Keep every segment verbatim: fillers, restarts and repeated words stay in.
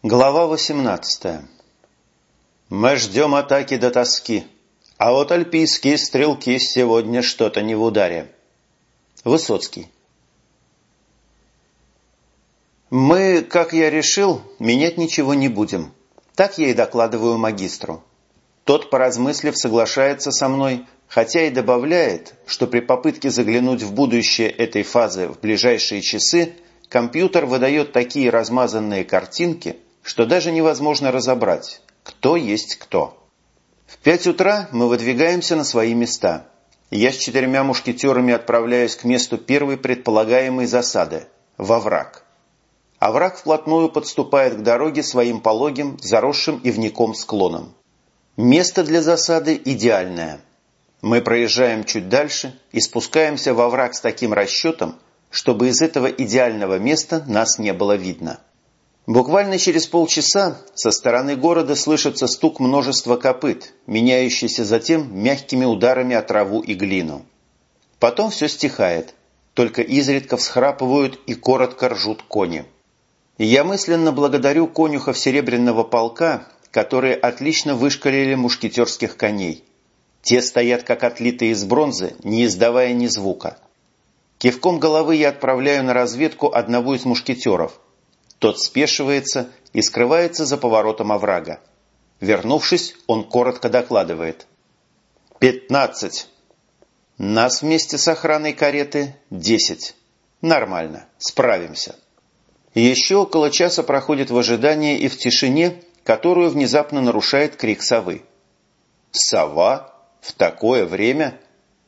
Глава восемнадцатая. Мы ждем атаки до тоски, а вот альпийские стрелки сегодня что-то не в ударе. Высоцкий. Мы, как я решил, менять ничего не будем. Так я и докладываю магистру. Тот, поразмыслив, соглашается со мной, хотя и добавляет, что при попытке заглянуть в будущее этой фазы в ближайшие часы компьютер выдает такие размазанные картинки, что даже невозможно разобрать, кто есть кто. В пять утра мы выдвигаемся на свои места. Я с четырьмя мушкетерами отправляюсь к месту первой предполагаемой засады – в овраг. Овраг вплотную подступает к дороге своим пологим, заросшим ивняком склоном. Место для засады идеальное. Мы проезжаем чуть дальше и спускаемся в овраг с таким расчетом, чтобы из этого идеального места нас не было видно. Буквально через полчаса со стороны города слышится стук множества копыт, меняющийся затем мягкими ударами о траву и глину. Потом все стихает, только изредка всхрапывают и коротко ржут кони. И я мысленно благодарю конюхов Серебряного полка, которые отлично вышкалили мушкетерских коней. Те стоят как отлитые из бронзы, не издавая ни звука. Кивком головы я отправляю на разведку одного из мушкетеров. Тот спешивается и скрывается за поворотом оврага. Вернувшись, он коротко докладывает. «Пятнадцать». Нас вместе с охраной кареты десять. Нормально, справимся. Еще около часа проходит в ожидании и в тишине, которую внезапно нарушает крик совы. «Сова? В такое время?»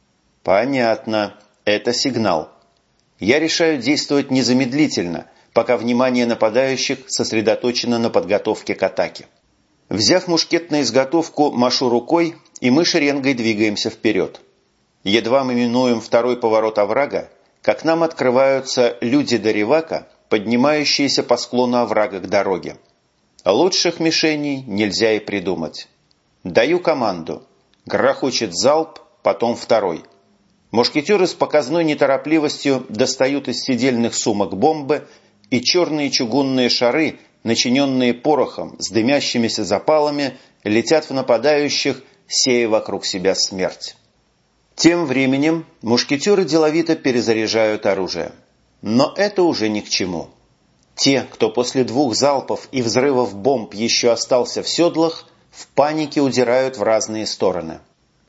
«Понятно. Это сигнал. Я решаю действовать незамедлительно, пока внимание нападающих сосредоточено на подготовке к атаке. Взяв мушкет на изготовку, машу рукой, и мы шеренгой двигаемся вперед. Едва мы минуем второй поворот оврага, как нам открываются люди Даревака, поднимающиеся по склону оврага к дороге. Лучших мишеней нельзя и придумать. Даю команду. Грохочет залп, потом второй. Мушкетеры с показной неторопливостью достают из седельных сумок бомбы, и черные чугунные шары, начиненные порохом с дымящимися запалами, летят в нападающих, сея вокруг себя смерть. Тем временем мушкетеры деловито перезаряжают оружие. Но это уже ни к чему. Те, кто после двух залпов и взрывов бомб еще остался в седлах, в панике удирают в разные стороны.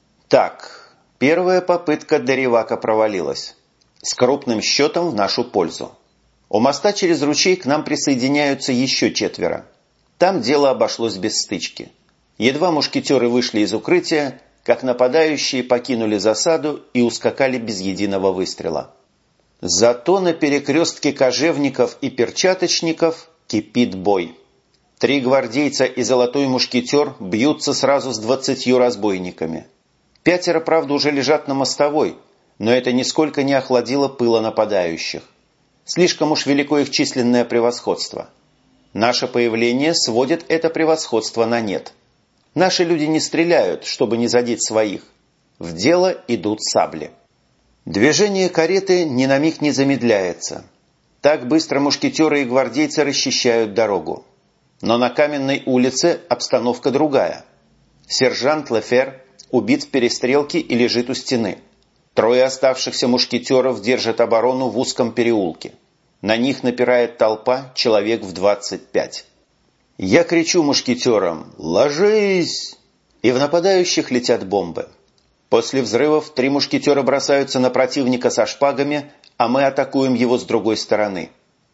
Так, первая попытка Даревака провалилась. С крупным счетом в нашу пользу. У моста через ручей к нам присоединяются еще четверо. Там дело обошлось без стычки. Едва мушкетеры вышли из укрытия, как нападающие покинули засаду и ускакали без единого выстрела. Зато на перекрестке кожевников и перчаточников кипит бой. Три гвардейца и золотой мушкетер бьются сразу с двадцатью разбойниками. Пятеро, правда, уже лежат на мостовой, но это нисколько не охладило пыла нападающих. Слишком уж велико их численное превосходство. Наше появление сводит это превосходство на нет. Наши люди не стреляют, чтобы не задеть своих. В дело идут сабли. Движение кареты ни на миг не замедляется. Так быстро мушкетеры и гвардейцы расчищают дорогу. Но на Каменной улице обстановка другая. Сержант Лефер убит в перестрелке и лежит у стены. Трое оставшихся мушкетеров держат оборону в узком переулке. На них напирает толпа человек в двадцать пять. Я кричу мушкетерам «Ложись!» И в нападающих летят бомбы. После взрывов три мушкетера бросаются на противника со шпагами, а мы атакуем его с другой стороны.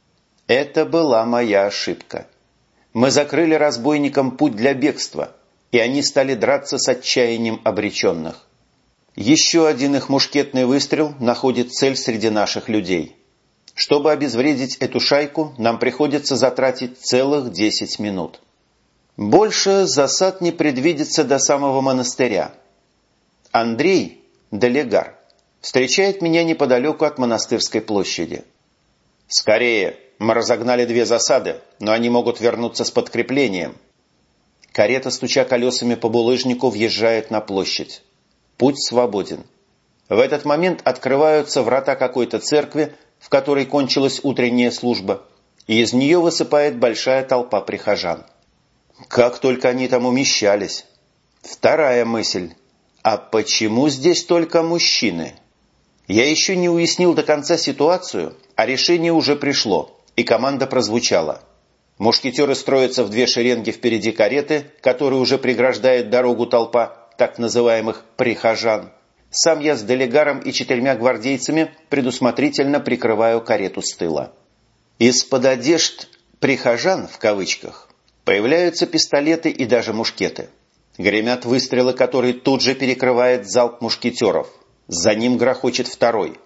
Это была моя ошибка. Мы закрыли разбойникам путь для бегства, и они стали драться с отчаянием обреченных. Еще один их мушкетный выстрел находит цель среди наших людей. Чтобы обезвредить эту шайку, нам приходится затратить целых десять минут. Больше засад не предвидится до самого монастыря. Андрей, делегар, встречает меня неподалеку от монастырской площади. «Скорее! Мы разогнали две засады, но они могут вернуться с подкреплением». Карета, стуча колесами по булыжнику, въезжает на площадь. Путь свободен. В этот момент открываются врата какой-то церкви, в которой кончилась утренняя служба, и из нее высыпает большая толпа прихожан. Как только они там умещались. Вторая мысль. А почему здесь только мужчины? Я еще не уяснил до конца ситуацию, а решение уже пришло, и команда прозвучала. Мушкетеры строятся в две шеренги впереди кареты, которой уже преграждает дорогу толпа так называемых «прихожан». Сам я с делегаром и четырьмя гвардейцами предусмотрительно прикрываю карету с тыла. Из-под одежд «прихожан» в кавычках появляются пистолеты и даже мушкеты. Гремят выстрелы, которые тут же перекрывает залп мушкетеров. За ним грохочет второй.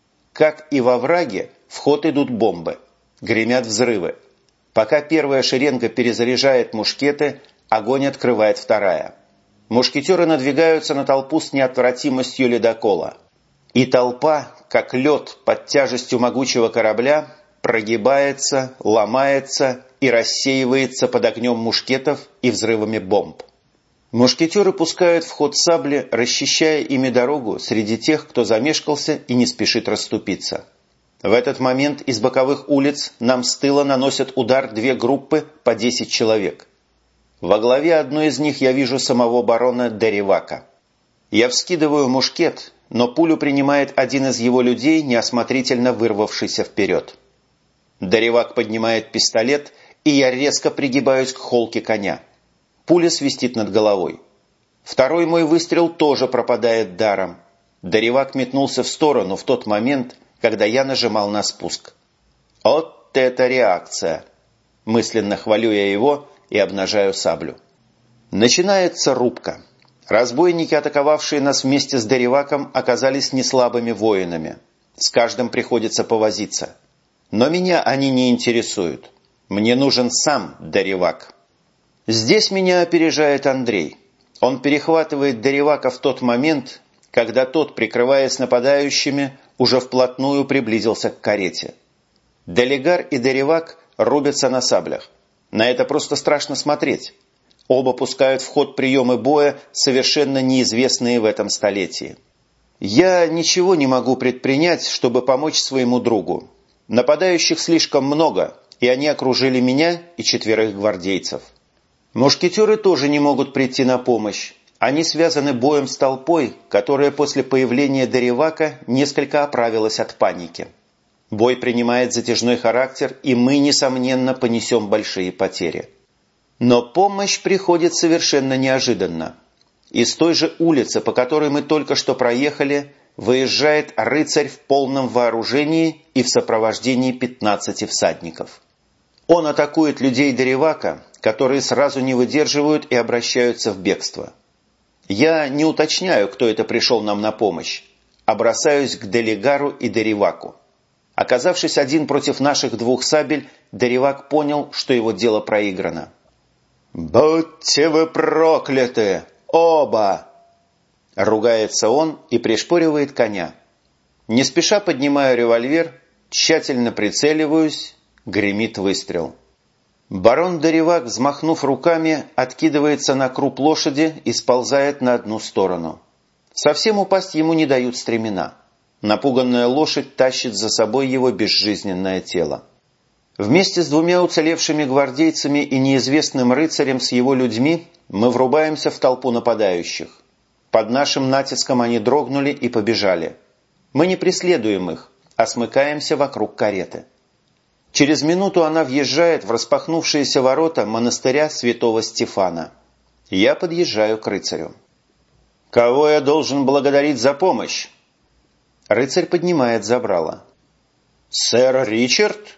Как и во враге, в ход идут бомбы. Гремят взрывы. Пока первая шеренга перезаряжает мушкеты, огонь открывает вторая. Мушкетеры надвигаются на толпу с неотвратимостью ледокола. И толпа, как лед под тяжестью могучего корабля, прогибается, ломается и рассеивается под огнем мушкетов и взрывами бомб. Мушкетеры пускают в ход сабли, расчищая ими дорогу среди тех, кто замешкался и не спешит расступиться. В этот момент из боковых улиц нам с тыла наносят удар две группы по десять человек. Во главе одной из них я вижу самого барона Даревака. Я вскидываю мушкет, но пулю принимает один из его людей, неосмотрительно вырвавшийся вперед. Даревак поднимает пистолет, и я резко пригибаюсь к холке коня. Пуля свистит над головой. Второй мой выстрел тоже пропадает даром. Даревак метнулся в сторону в тот момент, когда я нажимал на спуск. Вот это реакция! Мысленно хвалю я его и обнажаю саблю. Начинается рубка. Разбойники, атаковавшие нас вместе с Дареваком, оказались неслабыми воинами. С каждым приходится повозиться. Но меня они не интересуют. Мне нужен сам Даревак. Здесь меня опережает Андрей. Он перехватывает Даревака в тот момент, когда тот, прикрываясь нападающими, уже вплотную приблизился к карете. Делегар и Даревак рубятся на саблях. На это просто страшно смотреть. Оба пускают в ход приемы боя, совершенно неизвестные в этом столетии. Я ничего не могу предпринять, чтобы помочь своему другу. Нападающих слишком много, и они окружили меня и четверых гвардейцев. Мушкетеры тоже не могут прийти на помощь. Они связаны боем с толпой, которая после появления Даревака несколько оправилась от паники. Бой принимает затяжной характер, и мы, несомненно, понесем большие потери. Но помощь приходит совершенно неожиданно. Из той же улицы, по которой мы только что проехали, выезжает рыцарь в полном вооружении и в сопровождении пятнадцати всадников. Он атакует людей Даревака, которые сразу не выдерживают и обращаются в бегство. Я не уточняю, кто это пришел нам на помощь, а бросаюсь к Делегару и Дареваку. Оказавшись один против наших двух сабель, Даревак понял, что его дело проиграно. «Будьте вы прокляты! Оба!» Ругается он и пришпоривает коня. Не спеша поднимаю револьвер, тщательно прицеливаюсь, гремит выстрел. Барон Даревак, взмахнув руками, откидывается на круп лошади и сползает на одну сторону. Совсем упасть ему не дают стремена. Напуганная лошадь тащит за собой его безжизненное тело. Вместе с двумя уцелевшими гвардейцами и неизвестным рыцарем с его людьми мы врубаемся в толпу нападающих. Под нашим натиском они дрогнули и побежали. Мы не преследуем их, а смыкаемся вокруг кареты. Через минуту она въезжает в распахнувшиеся ворота монастыря святого Стефана. Я подъезжаю к рыцарю. «Кого я должен благодарить за помощь?» Рыцарь поднимает забрало. «Сэр Ричард?»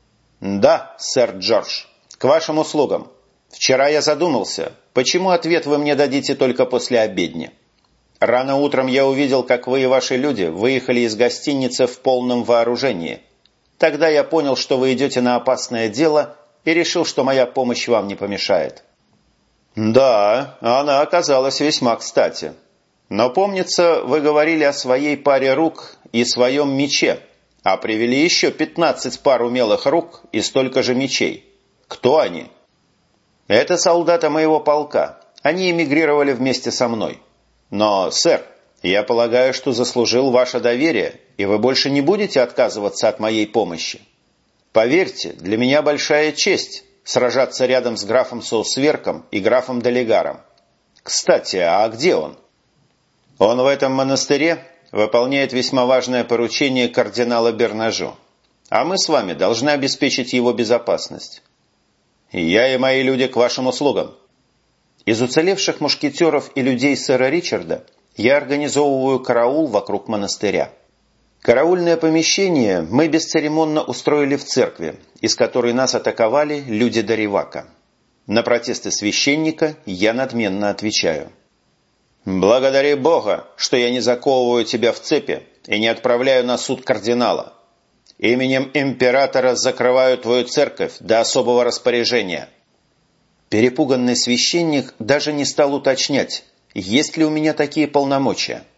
«Да, сэр Джордж. К вашим услугам. Вчера я задумался, почему ответ вы мне дадите только после обедни. Рано утром я увидел, как вы и ваши люди выехали из гостиницы в полном вооружении. Тогда я понял, что вы идете на опасное дело, и решил, что моя помощь вам не помешает». «Да, она оказалась весьма кстати. Но, помнится, вы говорили о своей паре рук и своем мече, а привели еще пятнадцать пар умелых рук и столько же мечей. Кто они?» «Это солдаты моего полка. Они эмигрировали вместе со мной. Но, сэр, я полагаю, что заслужил ваше доверие, и вы больше не будете отказываться от моей помощи». Поверьте, для меня большая честь сражаться рядом с графом Соусверком и графом Делегаром. Кстати, а где он? Он в этом монастыре выполняет весьма важное поручение кардинала Бернажо, а мы с вами должны обеспечить его безопасность. Я и мои люди к вашим услугам. Из уцелевших мушкетеров и людей сэра Ричарда я организовываю караул вокруг монастыря. Караульное помещение мы бесцеремонно устроили в церкви, из которой нас атаковали люди Даривака. На протесты священника я надменно отвечаю: «Благодари Бога, что я не заковываю тебя в цепи и не отправляю на суд кардинала. Именем императора закрываю твою церковь до особого распоряжения». Перепуганный священник даже не стал уточнять, есть ли у меня такие полномочия.